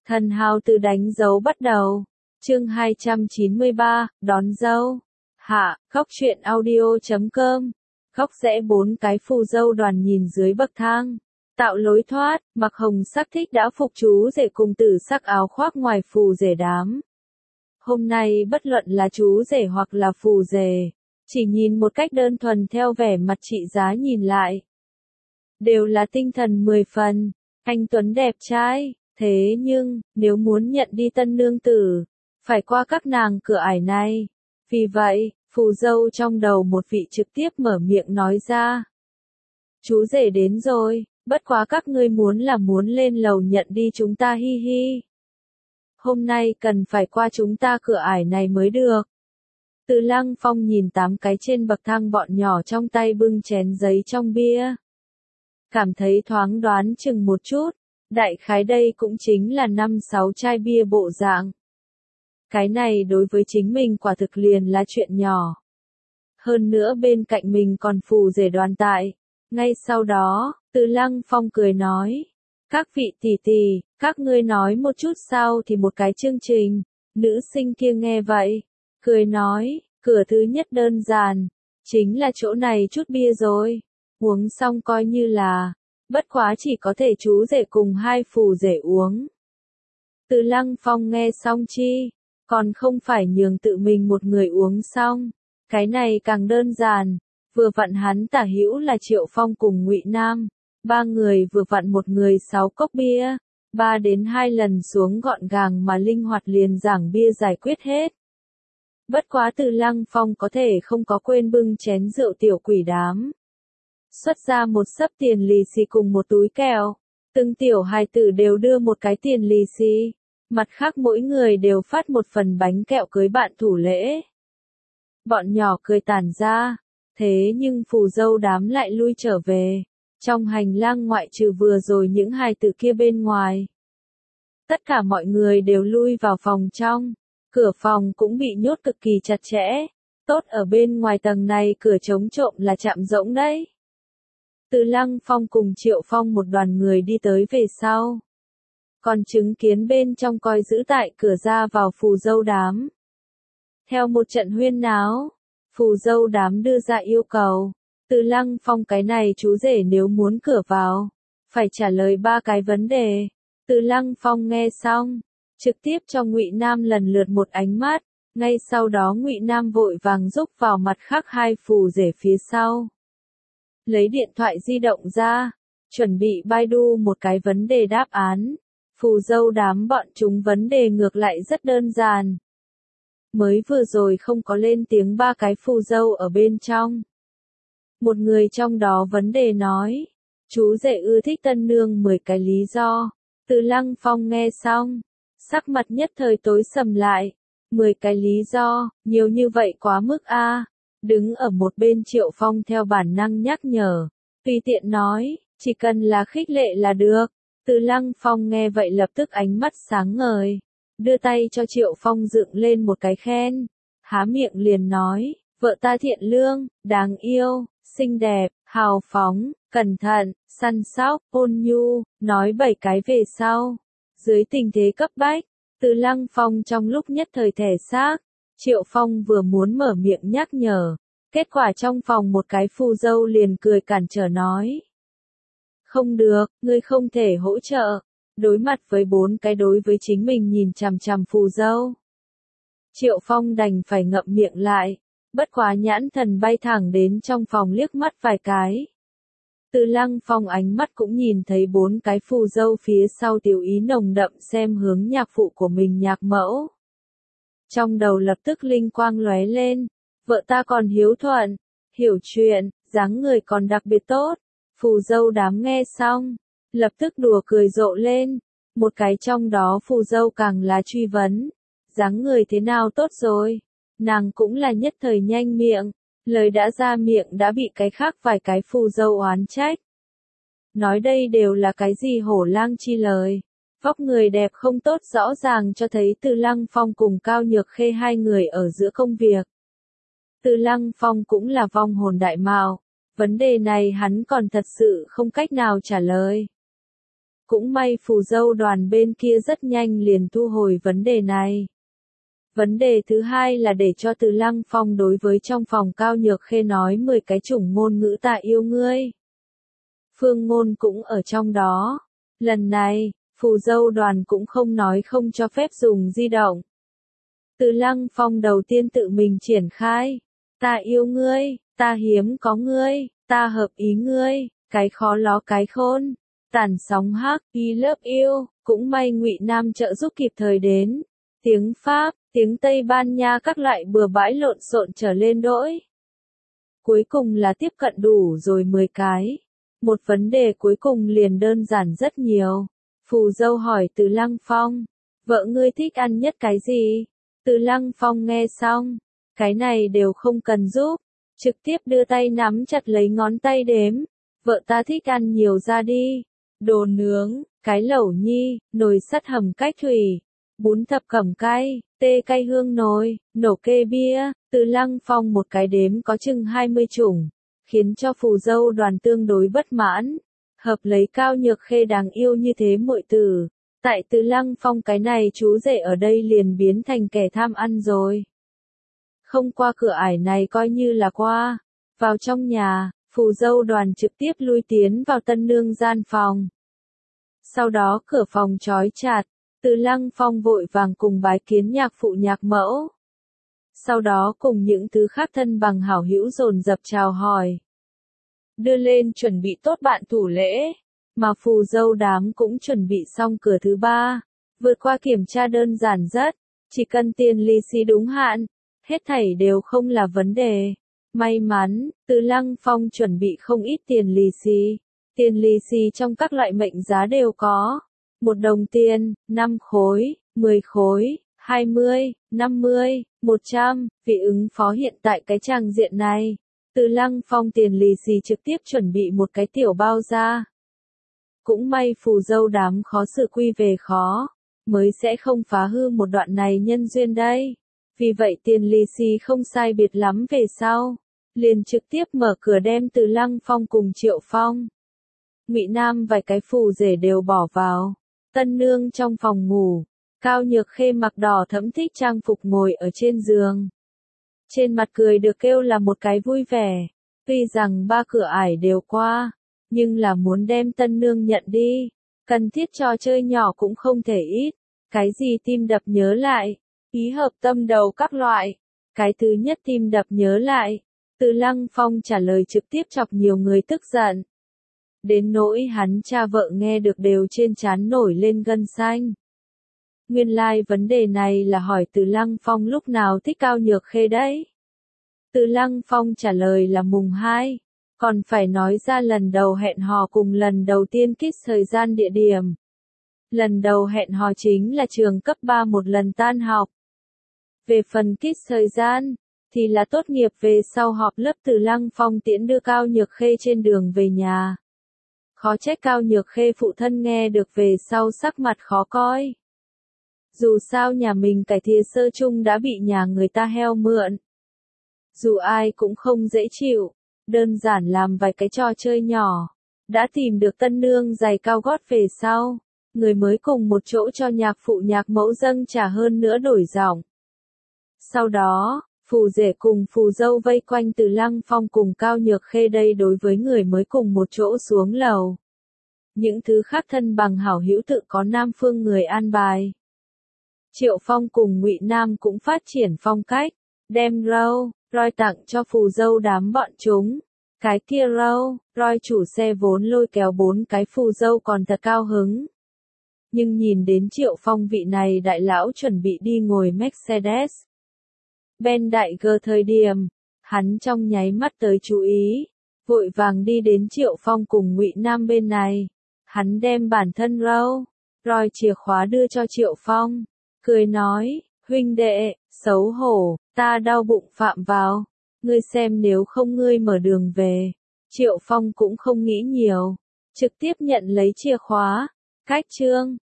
Thần hào từ đánh dấu bắt đầu. Chương 293, đón dâu. Hạ, khóc chuyện audio.com. Khóc rẽ 4 cái phù dâu đoàn nhìn dưới bậc thang. Tạo lối thoát, mặc hồng sắc thích đã phục chú rể cùng tử sắc áo khoác ngoài phù rể đám. Hôm nay bất luận là chú rể hoặc là phù rể, chỉ nhìn một cách đơn thuần theo vẻ mặt trị giá nhìn lại. Đều là tinh thần 10 phần, anh Tuấn đẹp trai, thế nhưng, nếu muốn nhận đi tân nương tử, phải qua các nàng cửa ải này. Vì vậy, phù dâu trong đầu một vị trực tiếp mở miệng nói ra. Chú rể đến rồi, bất quá các ngươi muốn lên lầu nhận đi chúng ta hi hi. Hôm nay cần phải qua chúng ta cửa ải này mới được. Từ Lăng Phong nhìn 8 cái trên bậc thang bọn nhỏ trong tay bưng chén giấy trong bia. Cảm thấy thoáng đoán chừng một chút, đại khái đây cũng chính là 5-6 chai bia bộ dạng. Cái này đối với chính mình quả thực liền là chuyện nhỏ. Hơn nữa bên cạnh mình còn phù rể đoàn tại. Ngay sau đó, Từ Lăng Phong cười nói. Các vị tỷ tỷ, các ngươi nói một chút sau thì một cái chương trình. Nữ sinh kia nghe vậy, cười nói, cửa thứ nhất đơn giản, chính là chỗ này chút bia rồi. Uống xong coi như là, bất quá chỉ có thể chú rể cùng 2 phù rể uống. Từ Lăng Phong nghe xong chi, còn không phải nhường tự mình một người uống xong. Cái này càng đơn giản, vừa vặn hắn tả hữu là Triệu Phong cùng Ngụy Nam, 3 người vừa vặn một người 6 cốc bia, 3 đến 2 lần xuống gọn gàng mà linh hoạt liền giảng bia giải quyết hết. Bất quá Từ Lăng Phong có thể không có quên bưng chén rượu tiểu quỷ đám. Xuất ra một xấp tiền lì xì cùng một túi kẹo, từng tiểu hài tử đều đưa một cái tiền lì xì, mặt khác mỗi người đều phát một phần bánh kẹo cưới bạn thủ lễ. Bọn nhỏ cười tản ra, thế nhưng phù dâu đám lại lui trở về, trong hành lang ngoại trừ vừa rồi những hài tử kia bên ngoài. Tất cả mọi người đều lui vào phòng trong, cửa phòng cũng bị nhốt cực kỳ chặt chẽ, tốt ở bên ngoài tầng này cửa chống trộm là chạm rỗng đấy. Từ Lăng Phong cùng Triệu Phong một đoàn người đi tới về sau. Còn chứng kiến bên trong coi giữ tại cửa ra vào phù dâu đám. Theo một trận huyên náo, phù dâu đám đưa ra yêu cầu. Từ Lăng Phong cái này chú rể nếu muốn cửa vào, phải trả lời 3 cái vấn đề. Từ Lăng Phong nghe xong, trực tiếp cho Ngụy Nam lần lượt một ánh mắt. Ngay sau đó Ngụy Nam vội vàng rúc vào mặt khác 2 phù rể phía sau. Lấy điện thoại di động ra, chuẩn bị Baidu một cái vấn đề đáp án. Phù dâu đám bọn chúng vấn đề ngược lại rất đơn giản. Mới vừa rồi không có lên tiếng 3 cái phù dâu ở bên trong. Một người trong đó vấn đề nói, chú rể ưa thích tân nương 10 cái lý do. Từ Lăng Phong nghe xong, sắc mặt nhất thời tối sầm lại. 10 cái lý do, nhiều như vậy quá mức a. Đứng ở một bên Triệu Phong theo bản năng nhắc nhở, tùy tiện nói, chỉ cần là khích lệ là được. Từ Lăng Phong nghe vậy lập tức ánh mắt sáng ngời, đưa tay cho Triệu Phong dựng lên một cái khen, há miệng liền nói, vợ ta thiện lương, đáng yêu, xinh đẹp, hào phóng, cẩn thận, săn sóc, ôn nhu, nói 7 cái về sau. Dưới tình thế cấp bách, Từ Lăng Phong trong lúc nhất thời thể xác, Triệu Phong vừa muốn mở miệng nhắc nhở, kết quả trong phòng một cái phù dâu liền cười cản trở nói. Không được, ngươi không thể hỗ trợ. Đối mặt với 4 cái đối với chính mình nhìn chằm chằm phù dâu. Triệu Phong đành phải ngậm miệng lại, bất quá nhãn thần bay thẳng đến trong phòng liếc mắt vài cái. Từ Lăng Phong ánh mắt cũng nhìn thấy 4 cái phù dâu phía sau tiểu ý nồng đậm xem hướng nhạc phụ của mình nhạc mẫu. Trong đầu lập tức linh quang lóe lên, vợ ta còn hiếu thuận, hiểu chuyện, dáng người còn đặc biệt tốt. Phù dâu đám nghe xong, lập tức đùa cười rộ lên, một cái trong đó phù dâu càng là truy vấn, dáng người thế nào tốt rồi, nàng cũng là nhất thời nhanh miệng, lời đã ra miệng đã bị cái khác vài cái phù dâu oán trách. Nói đây đều là cái gì hổ lang chi lời, vóc người đẹp không tốt rõ ràng cho thấy Từ Lăng Phong cùng Cao Nhược Khê 2 người ở giữa công việc. Từ Lăng Phong cũng là vong hồn đại mạo. Vấn đề này hắn còn thật sự không cách nào trả lời. Cũng may phù dâu đoàn bên kia rất nhanh liền thu hồi vấn đề này. Vấn đề thứ hai là để cho Từ Lăng Phong đối với trong phòng Cao Nhược Khê nói 10 cái chủng ngôn ngữ ta yêu ngươi. Phương Ngôn cũng ở trong đó. Lần này, phù dâu đoàn cũng không nói không cho phép dùng di động. Từ Lăng Phong đầu tiên tự mình triển khai. Ta yêu ngươi, ta hiếm có ngươi, ta hợp ý ngươi, cái khó ló cái khôn. Tản sóng hắc, I love you, cũng may Ngụy Nam trợ giúp kịp thời đến. Tiếng Pháp, tiếng Tây Ban Nha các loại bừa bãi lộn xộn trở lên đỗi. Cuối cùng là tiếp cận đủ rồi 10 cái. Một vấn đề cuối cùng liền đơn giản rất nhiều. Phù dâu hỏi Từ Lăng Phong, vợ ngươi thích ăn nhất cái gì? Từ Lăng Phong nghe xong, cái này đều không cần giúp, trực tiếp đưa tay nắm chặt lấy ngón tay đếm. Vợ ta thích ăn nhiều ra đi. Đồ nướng, cái lẩu nhi, nồi sắt hầm cách thủy, bún thập cẩm cay, tê cay hương nồi, nổ kê bia. Từ Lăng Phong một cái đếm có chừng 20 chủng, khiến cho phù dâu đoàn tương đối bất mãn. Hợp lấy Cao Nhược Khê đáng yêu như thế muội tử, tại Từ Lăng Phong cái này chú rể ở đây liền biến thành kẻ tham ăn rồi. Không qua cửa ải này coi như là qua. Vào trong nhà, phù dâu đoàn trực tiếp lui tiến vào tân nương gian phòng. Sau đó cửa phòng trói chặt, Từ Lăng Phong vội vàng cùng bái kiến nhạc phụ nhạc mẫu. Sau đó cùng những thứ khác thân bằng hảo hữu dồn dập chào hỏi. Đưa lên chuẩn bị tốt bạn thủ lễ, mà phù dâu đám cũng chuẩn bị xong cửa thứ 3. Vượt qua kiểm tra đơn giản rất, chỉ cần tiền lì xì đúng hạn, hết thảy đều không là vấn đề. May mắn, Từ Lăng Phong chuẩn bị không ít tiền lì xì. Tiền lì xì trong các loại mệnh giá đều có. 1 đồng tiền, 5 khối, 10 khối, 20, 50, 100, vì ứng phó hiện tại cái trang diện này. Từ Lăng Phong tiền lì xì trực tiếp chuẩn bị một cái tiểu bao ra. Cũng may phù dâu đám khó xử quy về khó, mới sẽ không phá hư một đoạn này nhân duyên đây. Vì vậy tiền lì xì không sai biệt lắm về sau, liền trực tiếp mở cửa đem Từ Lăng Phong cùng Triệu Phong, Ngụy Nam vài cái phù rể đều bỏ vào. Tân nương trong phòng ngủ, Cao Nhược Khê mặc đỏ thẫm thích trang phục ngồi ở trên giường. Trên mặt cười được kêu là một cái vui vẻ, tuy rằng 3 cửa ải đều qua, nhưng là muốn đem tân nương nhận đi, cần thiết trò chơi nhỏ cũng không thể ít. Cái gì tim đập nhớ lại, ý hợp tâm đầu các loại. Cái thứ nhất tim đập nhớ lại, Từ Lăng Phong trả lời trực tiếp chọc nhiều người tức giận. Đến nỗi hắn cha vợ nghe được đều trên trán nổi lên gân xanh. Nguyên lai vấn đề này là hỏi Từ Lăng Phong lúc nào thích Cao Nhược Khê đấy. Từ Lăng Phong trả lời là mùng 2, còn phải nói ra lần đầu hẹn hò cùng lần đầu tiên kiss thời gian địa điểm. Lần đầu hẹn hò chính là trường cấp 3 một lần tan học. Về phần kiss thời gian, thì là tốt nghiệp về sau họp lớp. Từ Lăng Phong tiễn đưa Cao Nhược Khê trên đường về nhà. Khó trách Cao Nhược Khê phụ thân nghe được về sau sắc mặt khó coi. Dù sao nhà mình cải thìa sơ chung đã bị nhà người ta heo mượn. Dù ai cũng không dễ chịu, đơn giản làm vài cái trò chơi nhỏ. Đã tìm được tân nương giày cao gót về sau, người mới cùng một chỗ cho nhạc phụ nhạc mẫu dâng trà hơn nữa đổi giọng. Sau đó, phù rể cùng phù dâu vây quanh Từ Lăng Phong cùng Cao Nhược Khê đây đối với người mới cùng một chỗ xuống lầu. Những thứ khác thân bằng hảo hữu tự có nam phương người an bài. Triệu Phong cùng Ngụy Nam cũng phát triển phong cách, đem Roy tặng cho phù dâu đám bọn chúng. Cái kia Roy chủ xe vốn lôi kéo 4 cái phù dâu còn thật cao hứng. Nhưng nhìn đến Triệu Phong vị này đại lão chuẩn bị đi ngồi Mercedes Benz đại G thời điểm, hắn trong nháy mắt tới chú ý, vội vàng đi đến Triệu Phong cùng Ngụy Nam bên này. Hắn đem bản thân Roy chìa khóa đưa cho Triệu Phong, cười nói, huynh đệ, xấu hổ, ta đau bụng phạm vào, ngươi xem nếu không ngươi mở đường về. Triệu Phong cũng không nghĩ nhiều, trực tiếp nhận lấy chìa khóa, cách chương.